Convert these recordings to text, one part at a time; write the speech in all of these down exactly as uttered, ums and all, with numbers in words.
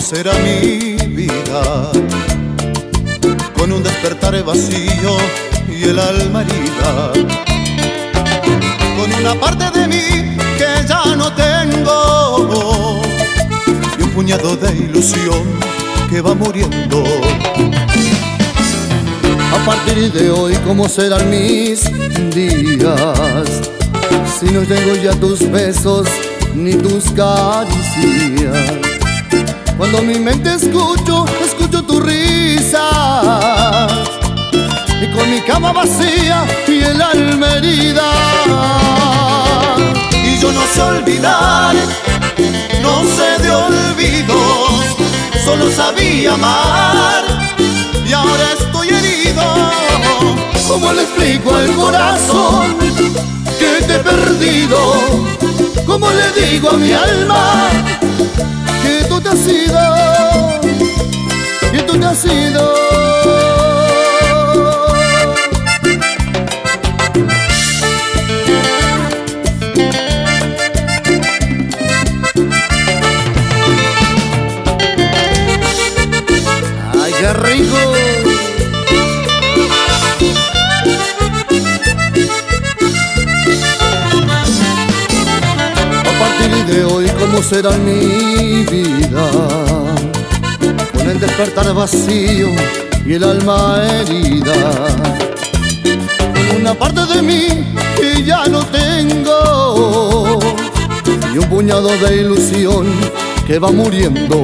será mi vida, con un despertar vacío y el alma herida, con una parte de mí que ya no tengo y un puñado de ilusión que va muriendo. A partir de hoy, ¿cómo serán mis días? Si no tengo ya tus besos ni tus caricias. Cuando mi mente escucho, escucho tu risa, y con mi cama vacía y el alma herida. Y yo no sé olvidar, no sé de olvidos, solo sabía amar y ahora estoy herido. ¿Cómo le explico al corazón que te he perdido? ¿Cómo le digo a mi alma que tú te has ido, que tú te has ido? ¡Ay, qué rico! De hoy, ¿cómo será mi vida? Con el despertar vacío y el alma herida, con una parte de mí que ya no tengo y un puñado de ilusión que va muriendo.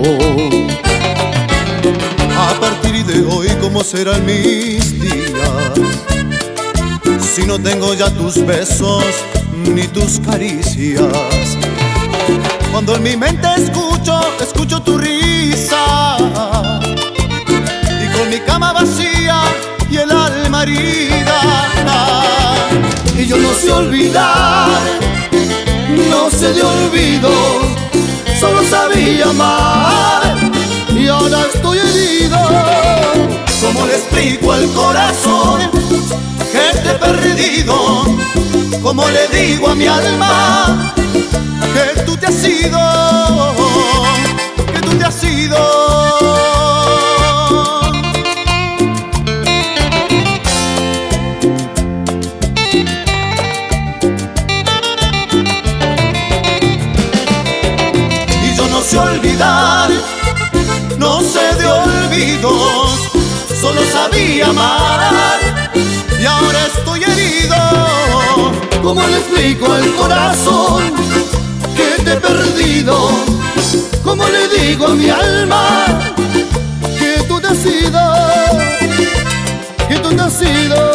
A partir de hoy, ¿cómo serán mis días? Si no tengo ya tus besos ni tus caricias. Cuando en mi mente escucho, escucho tu risa, y con mi cama vacía y el alma herida. Y yo no sé olvidar, no sé de olvido, solo sabía amar y ahora estoy herido. ¿Cómo le explico al corazón que te he perdido? ¿Cómo le digo a mi alma que tú te has ido, que tú te has ido? Y yo no sé olvidar, no sé de olvidos, solo sabía amar y ahora estoy herido. ¿Cómo le explico al corazón que te he perdido? ¿Cómo le digo a mi alma que tú te has ido, que tú te has ido?